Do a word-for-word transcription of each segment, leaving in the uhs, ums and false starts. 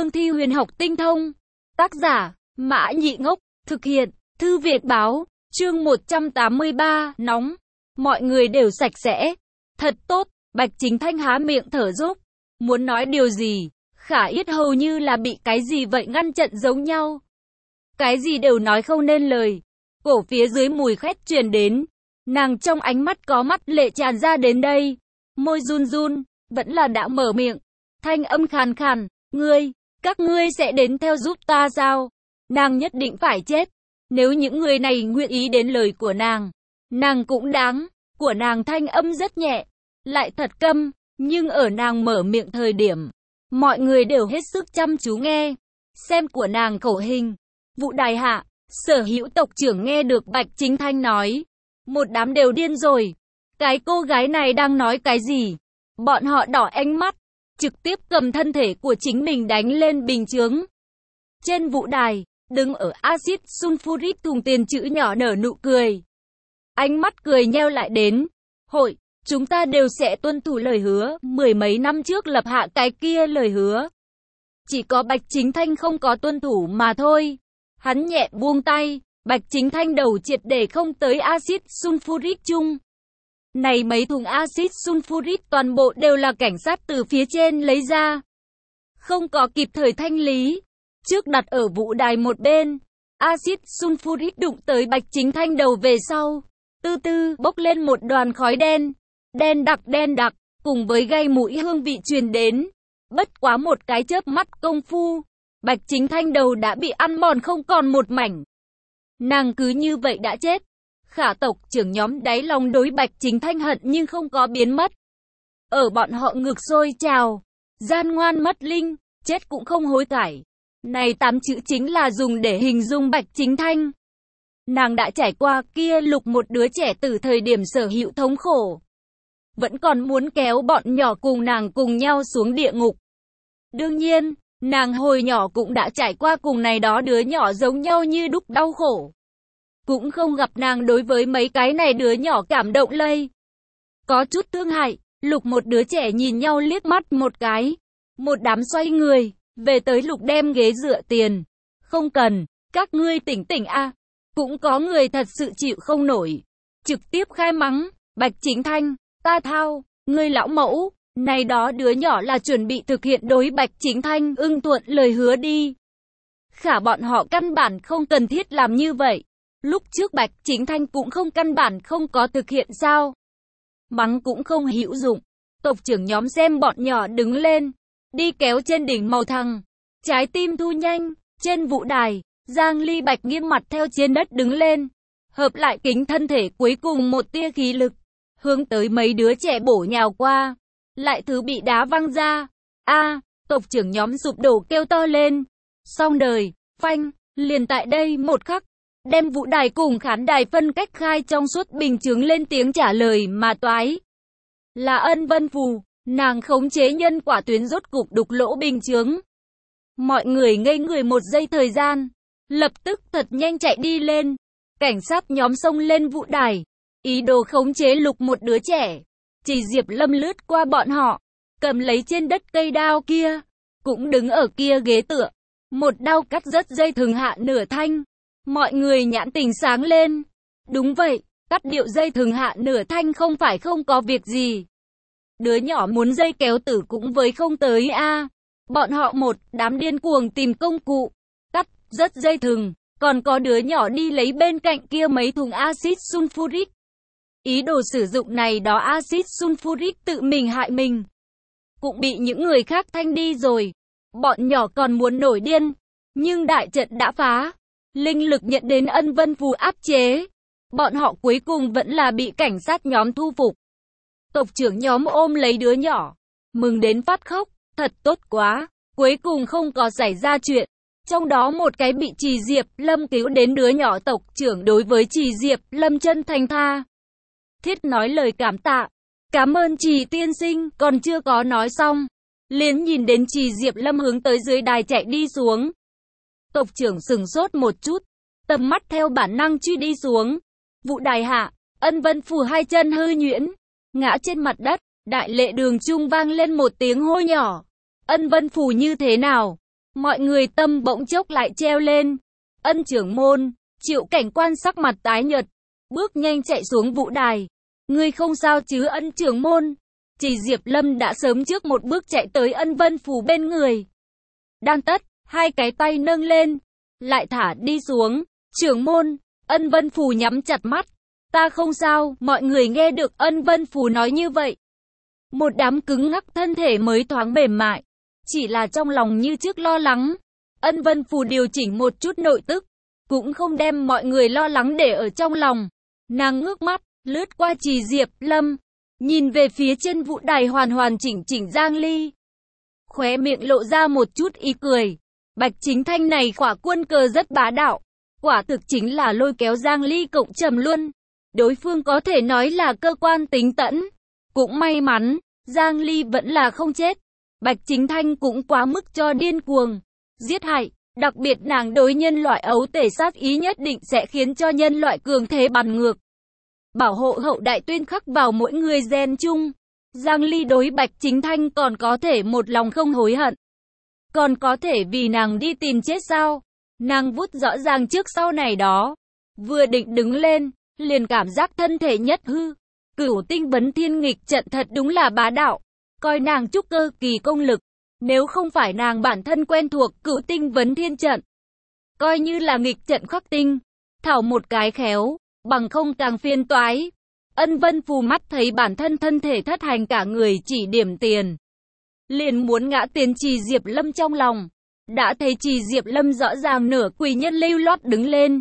cương thi huyền học tinh thông. Tác giả, Mã Nhị Ngốc, thực hiện, Thư Việt Báo, chương một trăm tám mươi ba, nóng. Mọi người đều sạch sẽ. Thật tốt, Bạch Chính Thanh há miệng thở dốc. Muốn nói điều gì, khả yết hầu như là bị cái gì vậy ngăn chặn giống nhau. Cái gì đều nói không nên lời. Cổ phía dưới mùi khét truyền đến. Nàng trong ánh mắt có mắt lệ tràn ra đến đây. Môi run run, vẫn là đã mở miệng. Thanh âm khàn khàn, ngươi, các ngươi sẽ đến theo giúp ta sao? Nàng nhất định phải chết. Nếu những người này nguyện ý đến lời của nàng, nàng cũng đáng. Của nàng thanh âm rất nhẹ, lại thật câm, nhưng ở nàng mở miệng thời điểm, mọi người đều hết sức chăm chú nghe. Xem của nàng khẩu hình. Vụ đài hạ, Sở Hữu tộc trưởng nghe được Bạch Chính Thanh nói. Một đám đều điên rồi. Cái cô gái này đang nói cái gì? Bọn họ đỏ ánh mắt, trực tiếp cầm thân thể của chính mình đánh lên bình chướng. Trên vũ đài, đứng ở axit sulfuric thùng tiền chữ nhỏ nở nụ cười. Ánh mắt cười nheo lại đến. Hội, chúng ta đều sẽ tuân thủ lời hứa, mười mấy năm trước lập hạ cái kia lời hứa. Chỉ có Bạch Chính Thanh không có tuân thủ mà thôi. Hắn nhẹ buông tay, Bạch Chính Thanh đầu triệt để không tới axit sulfuric chung. Này mấy thùng axit sulfuric toàn bộ đều là cảnh sát từ phía trên lấy ra. Không có kịp thời thanh lý. Trước đặt ở vũ đài một bên, axit sulfuric đụng tới Bạch Chính Thanh đầu về sau. Từ từ bốc lên một đoàn khói đen. Đen đặc đen đặc, cùng với gây mũi hương vị truyền đến. Bất quá một cái chớp mắt công phu, Bạch Chính Thanh đầu đã bị ăn mòn không còn một mảnh. Nàng cứ như vậy đã chết. Khả tộc trưởng nhóm đáy lòng đối Bạch Chính Thanh hận nhưng không có biến mất. Ở bọn họ ngực sôi trào, gian ngoan mất linh, chết cũng không hối cải. Này tám chữ chính là dùng để hình dung Bạch Chính Thanh. Nàng đã trải qua kia lục một đứa trẻ từ thời điểm Sở Hữu thống khổ. Vẫn còn muốn kéo bọn nhỏ cùng nàng cùng nhau xuống địa ngục. Đương nhiên, nàng hồi nhỏ cũng đã trải qua cùng này đó đứa nhỏ giống nhau như đúc đau khổ. Cũng không gặp nàng đối với mấy cái này đứa nhỏ cảm động lây. Có chút thương hại, lục một đứa trẻ nhìn nhau liếc mắt một cái. Một đám xoay người, về tới lục đem ghế dựa tiền. Không cần, các ngươi tỉnh tỉnh a. Cũng có người thật sự chịu không nổi. Trực tiếp khai mắng, Bạch Chính Thanh, ta thao, ngươi lão mẫu. Này đó đứa nhỏ là chuẩn bị thực hiện đối Bạch Chính Thanh ưng thuận lời hứa đi. Khả bọn họ căn bản không cần thiết làm như vậy. Lúc trước Bạch Chính Thanh cũng không căn bản không có thực hiện sao. Mắng cũng không hữu dụng. Tộc trưởng nhóm xem bọn nhỏ đứng lên. Đi kéo trên đỉnh màu thằng. Trái tim thu nhanh. Trên vũ đài, Giang Ly Bạch nghiêm mặt theo trên đất đứng lên. Hợp lại kính thân thể cuối cùng một tia khí lực. Hướng tới mấy đứa trẻ bổ nhào qua. Lại thứ bị đá văng ra. A, tộc trưởng nhóm sụp đổ kêu to lên. Xong đời, phanh, liền tại đây một khắc. Đem vũ đài cùng khán đài phân cách khai trong suốt bình chứng lên tiếng trả lời mà toái. Là Ân Vân Phù, nàng khống chế nhân quả tuyến rốt cục đục lỗ bình chứng. Mọi người ngây người một giây thời gian. Lập tức thật nhanh chạy đi lên. Cảnh sát nhóm xông lên vũ đài. Ý đồ khống chế lục một đứa trẻ. Chỉ Diệp Lâm lướt qua bọn họ. Cầm lấy trên đất cây đao kia. Cũng đứng ở kia ghế tựa. Một đao cắt rất dây thừng hạ nửa thanh. Mọi người nhãn tình sáng lên. Đúng vậy, cắt điệu dây thừng hạ nửa thanh không phải không có việc gì. Đứa nhỏ muốn dây kéo tử cũng với không tới a. Bọn họ một đám điên cuồng tìm công cụ. Cắt rất dây thừng. Còn có đứa nhỏ đi lấy bên cạnh kia mấy thùng axit sulfuric. Ý đồ sử dụng này đó axit sulfuric tự mình hại mình. Cũng bị những người khác thanh đi rồi. Bọn nhỏ còn muốn nổi điên. Nhưng đại trận đã phá. Linh lực nhận đến Ân Vân Phù áp chế. Bọn họ cuối cùng vẫn là bị cảnh sát nhóm thu phục. Tộc trưởng nhóm ôm lấy đứa nhỏ. Mừng đến phát khóc. Thật tốt quá. Cuối cùng không có xảy ra chuyện. Trong đó một cái bị Trì Diệp Lâm cứu đến đứa nhỏ tộc trưởng đối với Trì Diệp Lâm chân thành tha thiết nói lời cảm tạ. Cảm ơn Trì tiên sinh, còn chưa có nói xong. Liền nhìn đến Trì Diệp Lâm hướng tới dưới đài chạy đi xuống. Tộc trưởng sừng sốt một chút. Tầm mắt theo bản năng truy đi xuống. Vụ đài hạ, Ân Vân Phù hai chân hư nhuyễn. Ngã trên mặt đất, đại lệ đường trung vang lên một tiếng hô nhỏ. Ân Vân Phù như thế nào? Mọi người tâm bỗng chốc lại treo lên. Ân trưởng môn, Triệu Cảnh Quan sắc mặt tái nhợt, bước nhanh chạy xuống vũ đài. Ngươi không sao chứ Ân trưởng môn? Chỉ Diệp Lâm đã sớm trước một bước chạy tới Ân Vân Phù bên người. Đan tất, hai cái tay nâng lên, lại thả đi xuống. Trưởng môn, Ân Vân Phù nhắm chặt mắt. Ta không sao, mọi người nghe được Ân Vân Phù nói như vậy. Một đám cứng ngắc thân thể mới thoáng mềm mại. Chỉ là trong lòng như trước lo lắng. Ân Vân Phù điều chỉnh một chút nội tức, cũng không đem mọi người lo lắng để ở trong lòng. Nàng ngước mắt, lướt qua Trì Diệp Lâm, nhìn về phía trên vũ đài hoàn hoàn chỉnh chỉnh Giang Ly. Khóe miệng lộ ra một chút ý cười. Bạch Chính Thanh này khỏa quân cờ rất bá đạo. Quả thực chính là lôi kéo Giang Ly cộng trầm luôn. Đối phương có thể nói là cơ quan tính tẫn. Cũng may mắn, Giang Ly vẫn là không chết. Bạch Chính Thanh cũng quá mức cho điên cuồng, giết hại. Đặc biệt nàng đối nhân loại ấu tể sát ý nhất định sẽ khiến cho nhân loại cường thế bàn ngược. Bảo hộ hậu đại tuyên khắc vào mỗi người gen chung. Giang Ly đối Bạch Chính Thanh còn có thể một lòng không hối hận. Còn có thể vì nàng đi tìm chết sao? Nàng vút rõ ràng trước sau này đó. Vừa định đứng lên, liền cảm giác thân thể nhất hư. Cửu tinh vấn thiên nghịch trận thật đúng là bá đạo. Coi nàng trúc cơ kỳ công lực. Nếu không phải nàng bản thân quen thuộc cửu tinh vấn thiên trận, coi như là nghịch trận khắc tinh, thảo một cái khéo, bằng không càng phiền toái. Ân Vân Phù mắt thấy bản thân thân thể thất hành cả người chỉ điểm tiền. Liền muốn ngã tiền Trì Diệp Lâm trong lòng. Đã thấy Trì Diệp Lâm rõ ràng nửa quỳ nhân lưu loát đứng lên.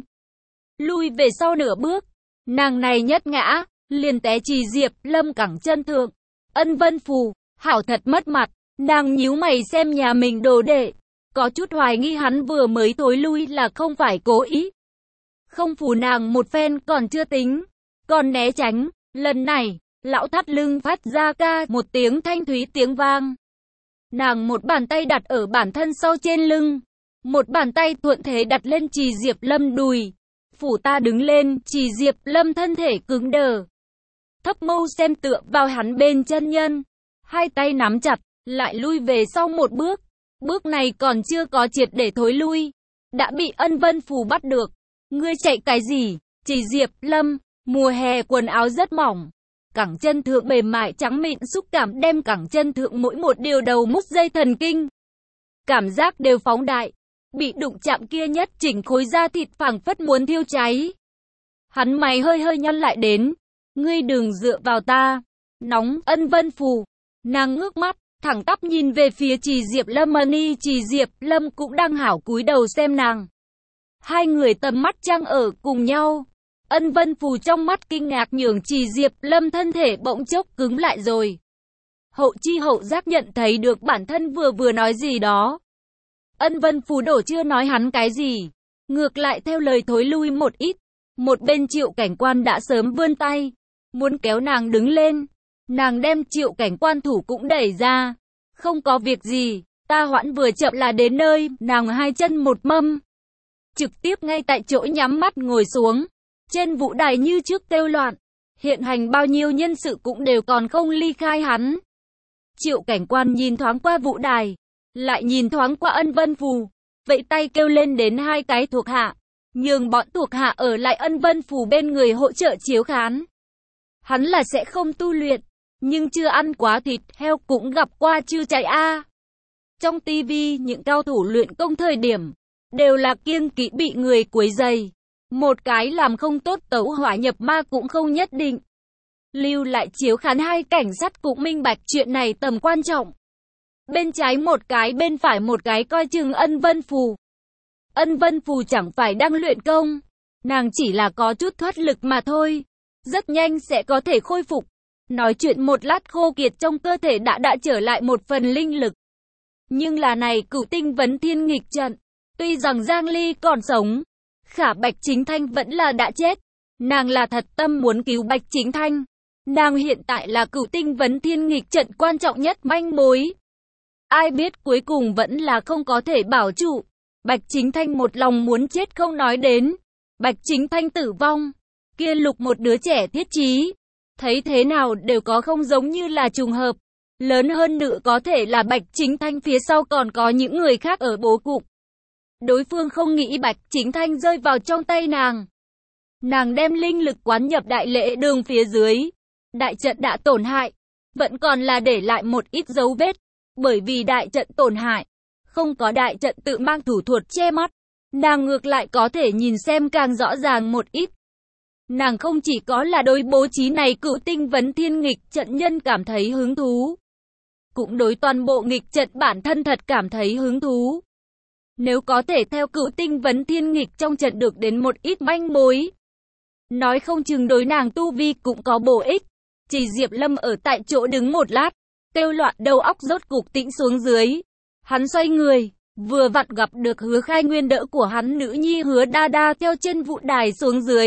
Lui về sau nửa bước. Nàng này nhất ngã, liền té Trì Diệp Lâm cẳng chân thượng. Ân Vân Phù, hảo thật mất mặt. Nàng nhíu mày xem nhà mình đồ đệ. Có chút hoài nghi hắn vừa mới thối lui là không phải cố ý. Không phù nàng một phen còn chưa tính. Còn né tránh. Lần này, lão thắt lưng phát ra ca một tiếng thanh thúy tiếng vang. Nàng một bàn tay đặt ở bản thân sau trên lưng. Một bàn tay thuận thế đặt lên Trì Diệp Lâm đùi. Phủ ta đứng lên, Trì Diệp Lâm thân thể cứng đờ. Thấp mâu xem tựa vào hắn bên chân nhân. Hai tay nắm chặt, lại lui về sau một bước. Bước này còn chưa có triệt để thối lui. Đã bị Ân Vân Phù bắt được. Ngươi chạy cái gì? Trì Diệp Lâm, mùa hè quần áo rất mỏng. Cẳng chân thượng mềm mại trắng mịn xúc cảm đem cẳng chân thượng mỗi một điều đầu mút dây thần kinh. Cảm giác đều phóng đại. Bị đụng chạm kia nhất chỉnh khối da thịt phảng phất muốn thiêu cháy. Hắn mày hơi hơi nhăn lại đến. Ngươi đừng dựa vào ta. Nóng. Ân Vân Phù. Nàng ngước mắt, thẳng tắp nhìn về phía Trì Diệp Lâm Mani. Trì Diệp Lâm cũng đang hảo cúi đầu xem nàng. Hai người tầm mắt trang ở cùng nhau. Ân Vân Phù trong mắt kinh ngạc nhường Trì Diệp Lâm thân thể bỗng chốc cứng lại rồi. Hậu chi hậu giác nhận thấy được bản thân vừa vừa nói gì đó. Ân Vân Phù đổ chưa nói hắn cái gì. Ngược lại theo lời thối lui một ít. Một bên Triệu Cảnh Quan đã sớm vươn tay. Muốn kéo nàng đứng lên. Nàng đem Triệu Cảnh Quan thủ cũng đẩy ra. Không có việc gì. Ta hoãn vừa chậm là đến nơi. Nàng hai chân một mâm. Trực tiếp ngay tại chỗ nhắm mắt ngồi xuống. Trên vũ đài như trước kêu loạn. Hiện hành bao nhiêu nhân sự cũng đều còn không ly khai hắn. Triệu Cảnh Quan nhìn thoáng qua vũ đài. Lại nhìn thoáng qua Ân Vân Phù. Vậy tay kêu lên đến hai cái thuộc hạ. Nhường bọn thuộc hạ ở lại Ân Vân Phù bên người hỗ trợ chiếu khán. Hắn là sẽ không tu luyện. Nhưng chưa ăn quá thịt heo cũng gặp qua chưa chạy a. Trong tivi những cao thủ luyện công thời điểm. Đều là kiêng kỵ bị người quấy rầy. Một cái làm không tốt tẩu hỏa nhập ma cũng không nhất định. Lưu lại chiếu khán hai cảnh sát cũng minh bạch chuyện này tầm quan trọng. Bên trái một cái bên phải một cái coi chừng Ân Vân Phù. Ân Vân Phù chẳng phải đang luyện công. Nàng chỉ là có chút thoát lực mà thôi. Rất nhanh sẽ có thể khôi phục. Nói chuyện một lát khô kiệt trong cơ thể đã đã trở lại một phần linh lực. Nhưng là này cửu tinh vấn thiên nghịch trận. Tuy rằng Giang Ly còn sống. Khả Bạch Chính Thanh vẫn là đã chết. Nàng là thật tâm muốn cứu Bạch Chính Thanh. Nàng hiện tại là cửu tinh vấn thiên nghịch trận quan trọng nhất manh mối. Ai biết cuối cùng vẫn là không có thể bảo trụ. Bạch Chính Thanh một lòng muốn chết không nói đến. Bạch Chính Thanh tử vong. Kia lục một đứa trẻ thiết trí. Thấy thế nào đều có không giống như là trùng hợp. Lớn hơn nữa có thể là Bạch Chính Thanh phía sau còn có những người khác ở bố cục. Đối phương không nghĩ Bạch Chính Thanh rơi vào trong tay nàng. Nàng đem linh lực quán nhập đại lễ đường phía dưới. Đại trận đã tổn hại, vẫn còn là để lại một ít dấu vết. Bởi vì đại trận tổn hại, không có đại trận tự mang thủ thuật che mắt, nàng ngược lại có thể nhìn xem càng rõ ràng một ít. Nàng không chỉ có là đối bố trí này cựu tinh vấn thiên nghịch trận nhân cảm thấy hứng thú, cũng đối toàn bộ nghịch trận bản thân thật cảm thấy hứng thú. Nếu có thể theo cựu tinh vấn thiên nghịch trong trận được đến một ít manh mối, nói không chừng đối nàng tu vi cũng có bổ ích. Chỉ Diệp Lâm ở tại chỗ đứng một lát, kêu loạn đầu óc rốt cục tĩnh xuống dưới. Hắn xoay người, vừa vặn gặp được Hứa Khai Nguyên đỡ của hắn nữ nhi Hứa Đa Đa theo trên vụ đài xuống dưới.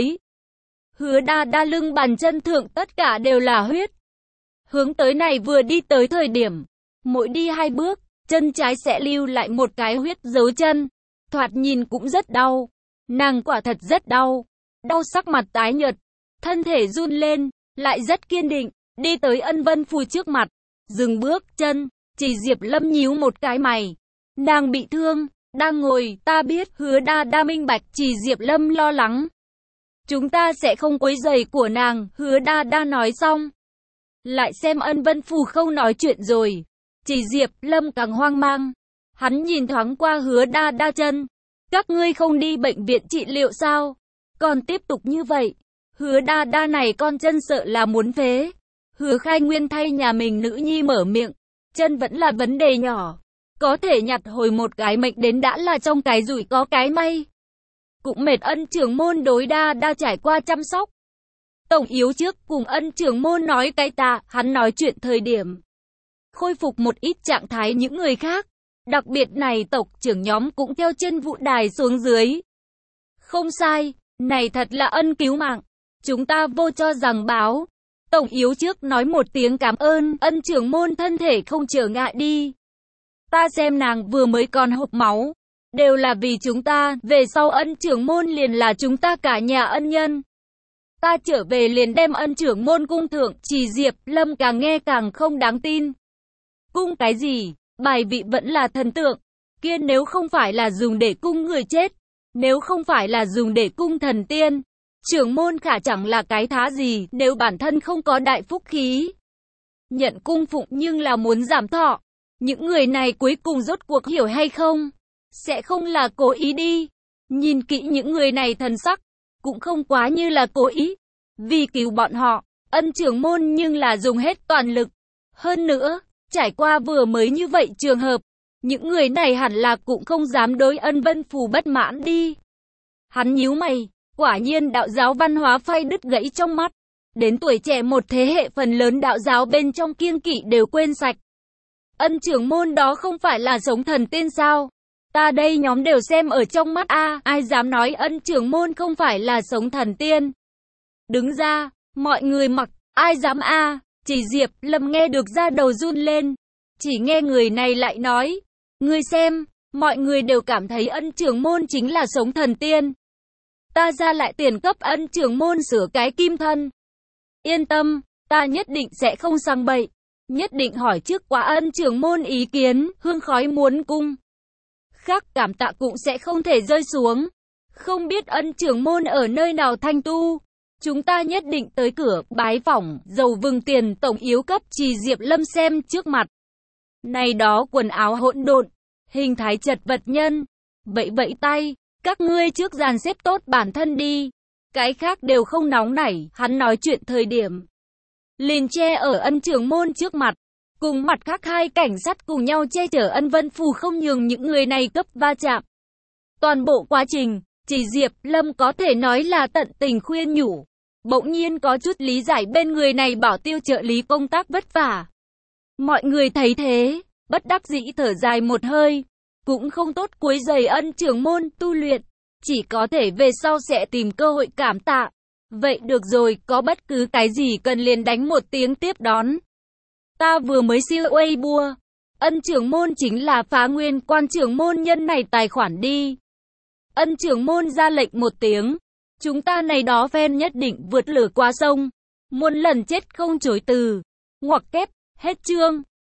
Hứa Đa Đa lưng bàn chân thượng tất cả đều là huyết. Hướng tới này vừa đi tới thời điểm, mỗi đi hai bước, chân trái sẽ lưu lại một cái huyết dấu chân. Thoạt nhìn cũng rất đau. Nàng quả thật rất đau. Đau sắc mặt tái nhợt, thân thể run lên, lại rất kiên định, đi tới Ân Vân Phù trước mặt. Dừng bước chân, Chỉ Diệp Lâm nhíu một cái mày. Nàng bị thương, đang ngồi, ta biết. Hứa Đa Đa minh bạch. Chỉ Diệp Lâm lo lắng. Chúng ta sẽ không quấy rầy của nàng. Hứa Đa Đa nói xong, lại xem Ân Vân Phù không nói chuyện rồi. Chỉ Diệp Lâm càng hoang mang. Hắn nhìn thoáng qua Hứa Đa Đa chân. Các ngươi không đi bệnh viện trị liệu sao? Còn tiếp tục như vậy, Hứa Đa Đa này con chân sợ là muốn phế. Hứa Khai Nguyên thay nhà mình nữ nhi mở miệng. Chân vẫn là vấn đề nhỏ, có thể nhặt hồi một cái mệnh đến đã là trong cái rủi có cái may. Cũng mệt Ân trưởng môn đối Đa Đa trải qua chăm sóc. Tổng yếu trước cùng Ân trưởng môn nói cái tạ, hắn nói chuyện thời điểm khôi phục một ít trạng thái những người khác. Đặc biệt này tộc trưởng nhóm cũng theo trên vụ đài xuống dưới. Không sai, này thật là ân cứu mạng. Chúng ta vô cho rằng báo. Tổng yếu trước nói một tiếng cảm ơn, Ân trưởng môn thân thể không trở ngại đi. Ta xem nàng vừa mới còn hộc máu. Đều là vì chúng ta, về sau Ân trưởng môn liền là chúng ta cả nhà ân nhân. Ta trở về liền đem Ân trưởng môn cung thượng. Chỉ Diệp Lâm càng nghe càng không đáng tin. Cung cái gì? Bài vị vẫn là thần tượng. Kia nếu không phải là dùng để cung người chết, nếu không phải là dùng để cung thần tiên, trưởng môn khả chẳng là cái thá gì. Nếu bản thân không có đại phúc khí, nhận cung phụng nhưng là muốn giảm thọ. Những người này cuối cùng rốt cuộc hiểu hay không? Sẽ không là cố ý đi. Nhìn kỹ những người này thần sắc, cũng không quá như là cố ý. Vì cứu bọn họ, Ân trưởng môn nhưng là dùng hết toàn lực. Hơn nữa, trải qua vừa mới như vậy trường hợp, những người này hẳn là cũng không dám đối Ân Vân Phù bất mãn đi. Hắn nhíu mày, quả nhiên đạo giáo văn hóa phai đứt gãy trong mắt. Đến tuổi trẻ một thế hệ phần lớn đạo giáo bên trong kiêng kỵ đều quên sạch. Ân trưởng môn đó không phải là giống thần tiên sao? Ta đây nhóm đều xem ở trong mắt a, ai dám nói Ân trưởng môn không phải là sống thần tiên? Đứng ra, mọi người mặc, ai dám a? Chỉ Diệp Lâm nghe được da đầu run lên. Chỉ nghe người này lại nói, ngươi xem, mọi người đều cảm thấy Ân trưởng môn chính là sống thần tiên. Ta ra lại tiền cấp Ân trưởng môn sửa cái kim thân. Yên tâm, ta nhất định sẽ không sang bậy. Nhất định hỏi trước quá Ân trưởng môn ý kiến, hương khói muốn cung. Khác cảm tạ cũng sẽ không thể rơi xuống. Không biết Ân trưởng môn ở nơi nào thanh tu. Chúng ta nhất định tới cửa, bái phỏng, dầu vừng tiền tổng yếu cấp. Chỉ Diệp Lâm xem trước mặt. Này đó quần áo hỗn độn, hình thái chật vật nhân. Vậy vậy tay, các ngươi trước dàn xếp tốt bản thân đi. Cái khác đều không nóng nảy, hắn nói chuyện thời điểm. Liền che ở Ân trưởng môn trước mặt. Cùng mặt khác hai cảnh sát cùng nhau che chở Ân Vân Phù không nhường những người này cấp va chạm. Toàn bộ quá trình, Chỉ Diệp Lâm có thể nói là tận tình khuyên nhủ. Bỗng nhiên có chút lý giải bên người này bảo tiêu trợ lý công tác vất vả. Mọi người thấy thế, bất đắc dĩ thở dài một hơi. Cũng không tốt quấy rầy Ân trưởng môn tu luyện. Chỉ có thể về sau sẽ tìm cơ hội cảm tạ. Vậy được rồi, có bất cứ cái gì cần liền đánh một tiếng tiếp đón. Ta vừa mới siêu Weibo. Ân trưởng môn chính là phá nguyên quan trưởng môn nhân này tài khoản đi. Ân trưởng môn ra lệnh một tiếng. Chúng ta này đó fan nhất định vượt lửa qua sông. Muôn lần chết không chối từ. Ngoặc kép, hết chương.